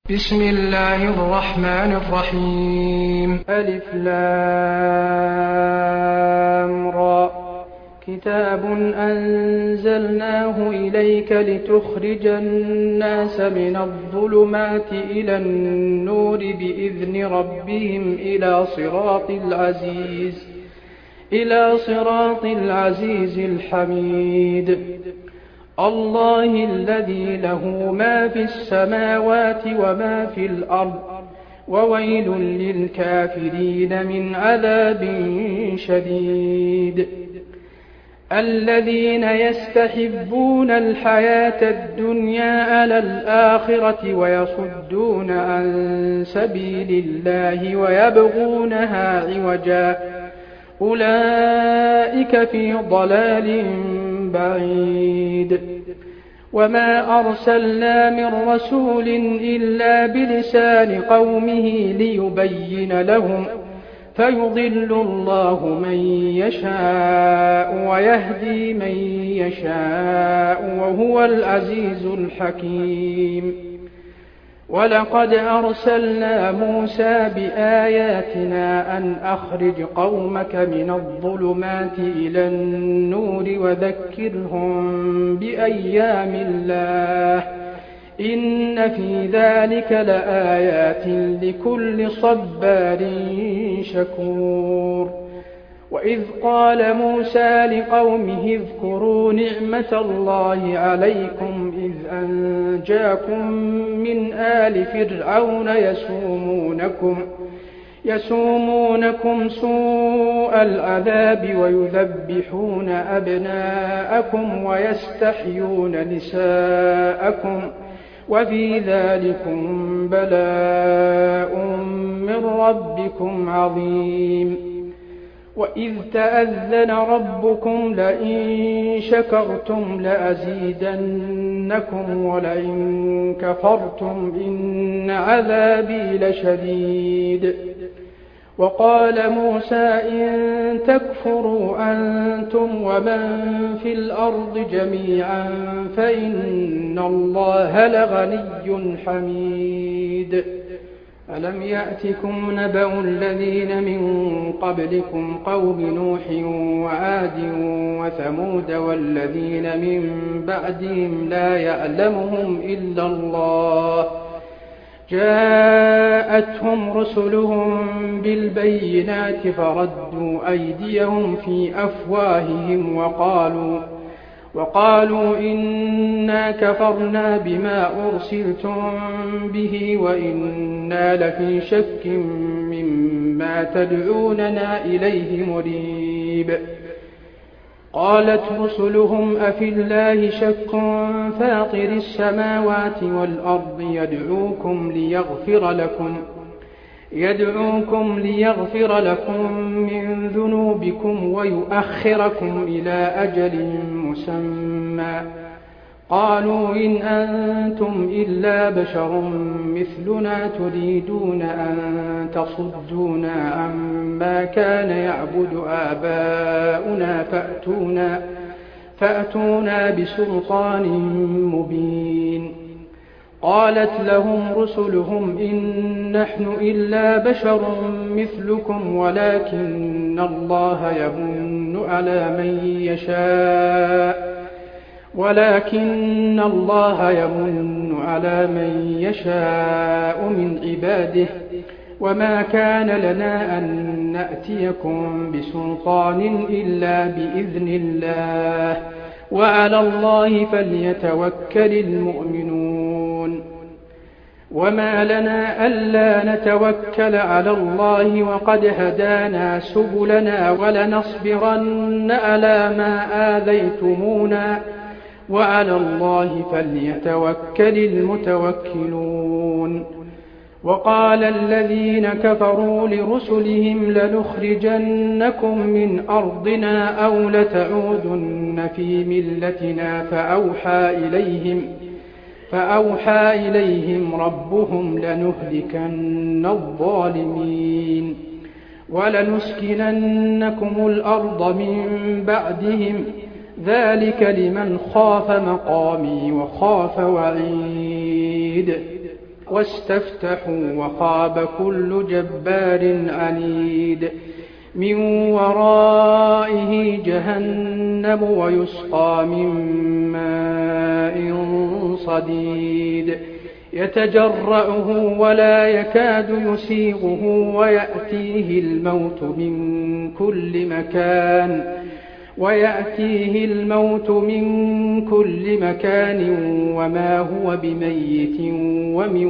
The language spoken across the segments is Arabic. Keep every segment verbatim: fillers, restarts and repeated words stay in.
بسم الله الرحمن الرحيم. ألف لام را. كتاب أنزلناه إليك لتخرج الناس من الظلمات إلى النور بإذن ربهم إلى صراط العزيز إلى صراط العزيز الحميد. الله الذي له ما في السماوات وما في الأرض وويل للكافرين من عذاب شديد. الذين يستحبون الحياة الدنيا على الآخرة ويصدون عن سبيل الله ويبغونها عوجا أولئك في ضلال بعيد. وما أرسلنا من رسول إلا بلسان قومه ليبين لهم فيضل الله من يشاء ويهدي من يشاء وهو العزيز الحكيم. ولقد أرسلنا موسى بآياتنا أن أخرج قومك من الظلمات إلى النور وذكرهم بأيام الله إن في ذلك لآيات لكل صبار شكور. وإذ قال موسى لقومه اذكروا نعمة الله عليكم إذ أنجاكم من آل فرعون يسومونكم يسومونكم سوء العذاب ويذبحون أبناءكم ويستحيون نساءكم وفي ذلكم بلاء من ربكم عظيم. وإذ تأذن ربكم لئن شكرتم لأزيدنكم ولئن كفرتم إن عذابي لشديد. وقال موسى إن تكفروا أنتم ومن في الأرض جميعا فإن الله لغني حميد. ألم يأتكم نبأ الذين من قبلكم قوم نوح وعاد وثمود والذين من بعدهم لا يعلمهم إلا الله جاءتهم رسلهم بالبينات فردوا أيديهم في أفواههم وقالوا وقالوا إنا كفرنا بما أرسلتم به وإنا لفي شك مما تدعوننا إليه مريب. قالت رسلهم أفي الله شك فاطر السماوات والأرض يدعوكم ليغفر لكم يدعوكم ليغفر لكم من ذنوبكم ويؤخركم إلى أجل مسمى. قالوا إن أنتم إلا بشر مثلنا تريدون أن تصدونا عما كان يعبد آباؤنا فأتونا, فأتونا بسلطان مبين. قالت لهم رسلهم إن نحن إلا بشر مثلكم ولكن الله يمن على من يشاء ولكن الله يمن على من يشاء من عباده وما كان لنا أن نأتيكم بسلطان إلا بإذن الله وعلى الله فليتوكل المؤمنون. وما لنا ألا نتوكل على الله وقد هدانا سبلنا ولنصبرن على ما آذيتمونا وعلى الله فليتوكل المتوكلون. وقال الذين كفروا لرسلهم لنخرجنكم من أرضنا أو لتعودن في ملتنا فأوحى إليهم فأوحى إليهم ربهم لنهلكن الظالمين ولنسكننكم الأرض من بعدهم ذلك لمن خاف مقامي وخاف وعيد. واستفتحوا وخاب كل جبار عنيد من ورائه جهنم ويسقى من ماء صديد يتجرعه ولا يكاد يسيغه ويأتيه الموت من كل مكان ويأتيه الموت من كل مكان وما هو بميت ومن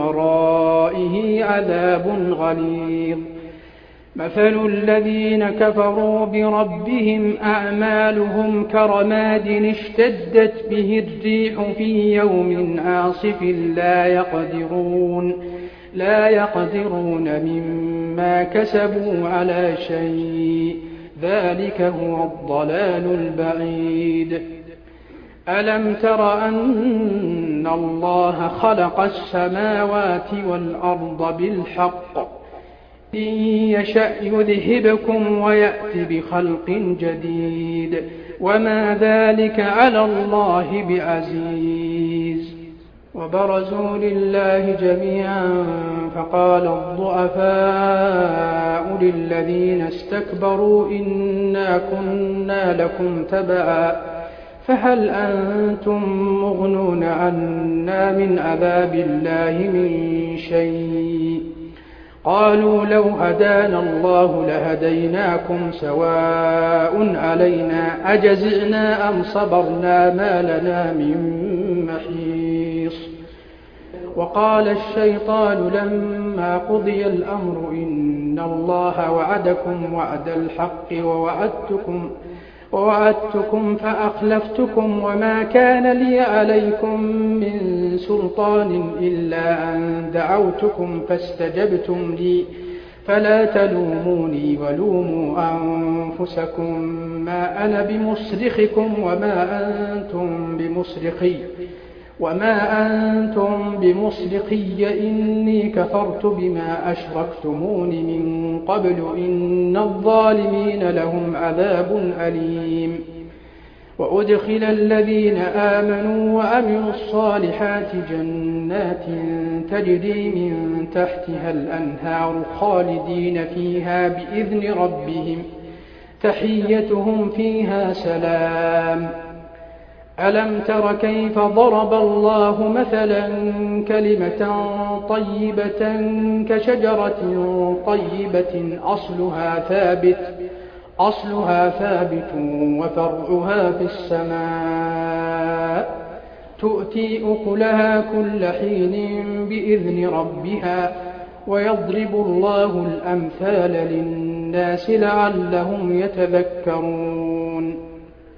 ورائه عذاب غليظ مثل الذين كفروا بربهم أعمالهم كرماد اشتدت به الريح في يوم عاصف لا يقدرون لا يقدرون مما كسبوا على شيء ذلك هو الضلال البعيد ألم تر أن الله خلق السماوات والأرض بالحق إن يشأ يذهبكم ويأت بخلق جديد وما ذلك على الله بعزيز وبرزوا لله جميعا فقال الضعفاء للذين استكبروا إنا كنا لكم تبعا فهل أنتم مغنون عنا من عذاب الله من شيء قالوا لو هدانا الله لهديناكم سواء علينا أجزعنا أم صبرنا ما لنا من محيص وقال الشيطان لما قضي الأمر إن الله وعدكم وعد الحق ووعدتكم ووعدتكم فأخلفتكم وما كان لي عليكم من سلطان إلا أن دعوتكم فاستجبتم لي فلا تلوموني ولوموا أنفسكم ما أنا بمصرخكم وما أنتم بمصرخي وما أنتم بمصرخي إني كفرت بما أشركتمون من قبل إن الظالمين لهم عذاب أليم وأدخل الذين آمنوا وعملوا الصالحات جنات تجري من تحتها الأنهار خالدين فيها بإذن ربهم تحيتهم فيها سلام ألم تر كيف ضرب الله مثلا كلمة طيبة كشجرة طيبة أصلها ثابت أصلها ثابت وفرعها في السماء تؤتي أكلها كل حين بإذن ربها ويضرب الله الأمثال للناس لعلهم يتذكرون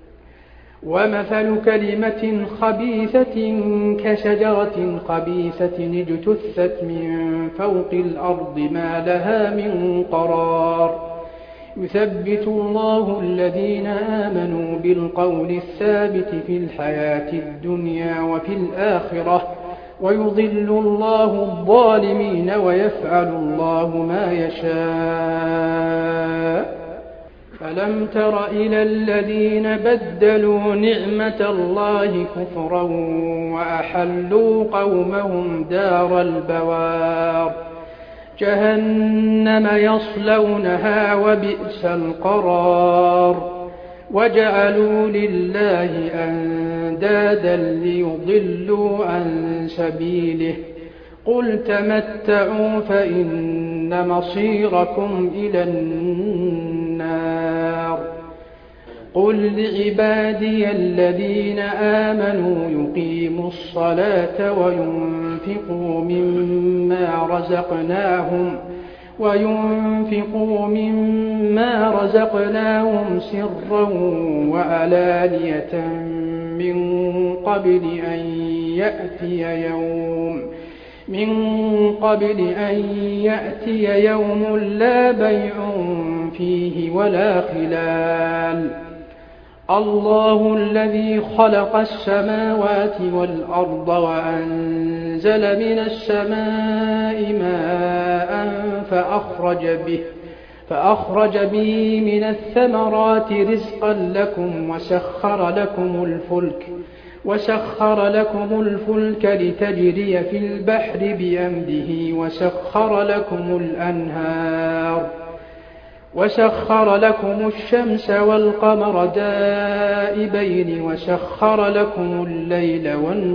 ومثل كلمة خبيثة كشجرة خبيثة اجتثت من فوق الأرض ما لها من قرار يثبت الله الذين آمنوا بالقول الثابت في الحياة الدنيا وفي الآخرة ويضل الله الظالمين ويفعل الله ما يشاء ألم تر إلى الذين بدلوا نعمة الله كفرا وأحلوا قومهم دار البوار جهنم يصلونها وبئس القرار وجعلوا لله أندادا ليضلوا عن سبيله قل تمتعوا فإن مصيركم إلى النار قل لعبادي الذين آمنوا يقيموا الصلاة وينفقوا مما رزقناهم وينفقوا مما رزقناهم سرا وعلانية من قبل أن يأتي يوم من قبل أن يأتي يوم لا بيع فيه ولا خلال الله الذي خلق السماوات والأرض وأنزل من السماء ماء فأخرج به فأخرج به من الثمرات رزقا لكم وسخر لكم الفلك وسخر لكم الفلك لتجري في البحر بأمره وسخر لكم الأنهار وسخر لكم الشمس والقمر دائبين وسخر لكم الليل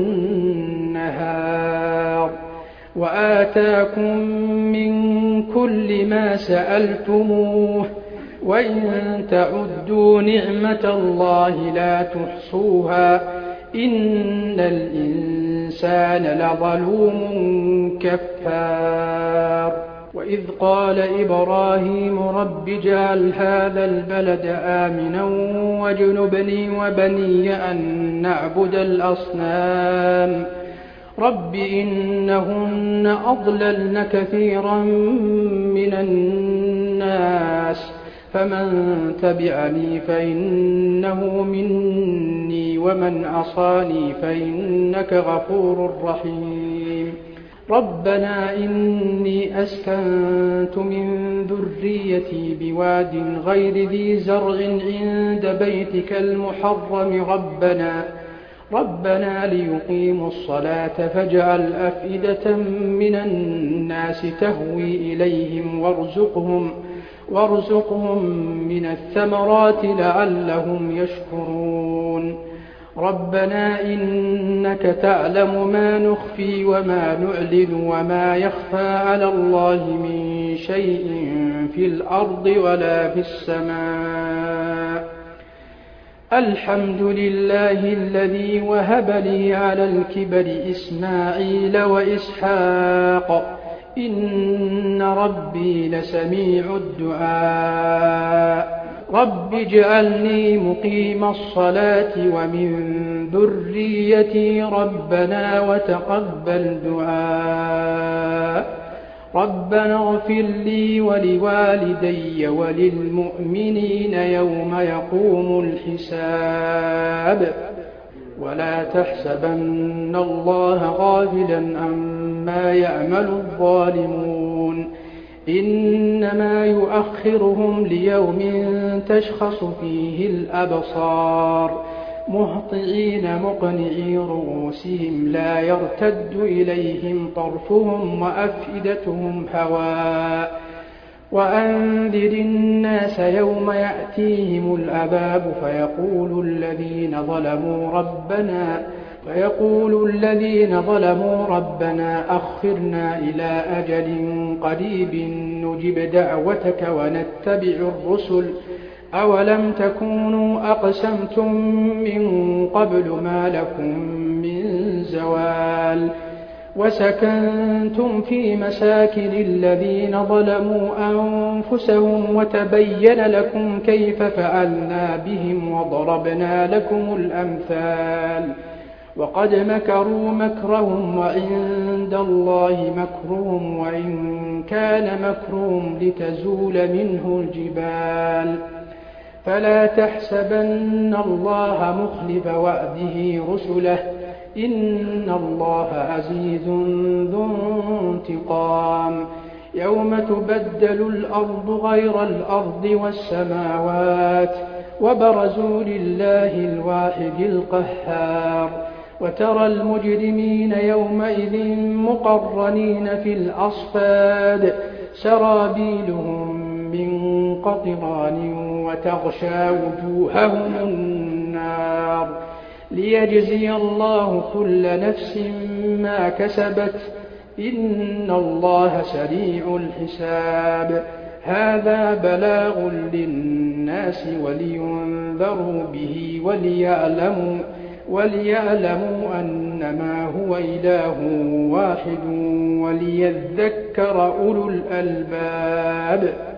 والنهار وآتاكم من كل ما سألتموه وإن تعدوا نعمة الله لا تحصوها إن الإنسان لظلوم كفار وإذ قال إبراهيم رب اجعل هذا البلد آمنا واجنبني وبني أن نعبد الأصنام رب إنهن أضللن كثيرا من الناس فمن تبعني فإنه مني ومن عصاني فإنك غفور رحيم ربنا إني أسكنت من ذريتي بواد غير ذي زرع عند بيتك المحرم ربنا ربنا ليقيموا الصلاة فاجعل أفئدة من الناس تهوي إليهم وارزقهم وارزقهم من الثمرات لعلهم يشكرون ربنا إنك تعلم ما نخفي وما نعلن وما يخفى على الله من شيء في الأرض ولا في السماء الحمد لله الذي وهب لي على الكبر إسماعيل وإسحاق إن ربي لسميع الدعاء رب اجعلني مقيم الصلاة ومن ذريتي ربنا وتقبل دعاء ربنا اغفر لي ولوالدي وللمؤمنين يوم يقوم الحساب ولا تحسبن الله غافلا عما يعمل الظالمون إنما يؤخرهم ليوم تشخص فيه الأبصار مهطعين مقنعي رؤوسهم لا يرتد إليهم طرفهم وأفئدتهم هواء وأنذر الناس يوم يأتيهم العذاب فيقول الذين ظلموا ربنا فيقول الذين ظلموا ربنا أخرنا إلى أجل قريب نجب دعوتك ونتبع الرسل أولم تكونوا أقسمتم من قبل ما لكم من زوال وسكنتم في مساكن الذين ظلموا أنفسهم وتبين لكم كيف فعلنا بهم وضربنا لكم الأمثال وقد مكروا مكرهم وعند الله مكرهم وإن كان مكرهم لتزول منه الجبال فلا تحسبن الله مخلف وعده رسله إن الله عزيز ذو انتقام يوم تبدل الأرض غير الأرض والسماوات وبرزوا لله الواحد القهار وترى المجرمين يومئذ مقرنين في الأصفاد سرابيلهم من قطران وتغشى وجوههم النار ليجزي الله كل نفس ما كسبت إن الله سريع الحساب هذا بلاغ للناس ولينذروا به وليعلموا وليعلموا أنما هو إله واحد وليذكر أولو الألباب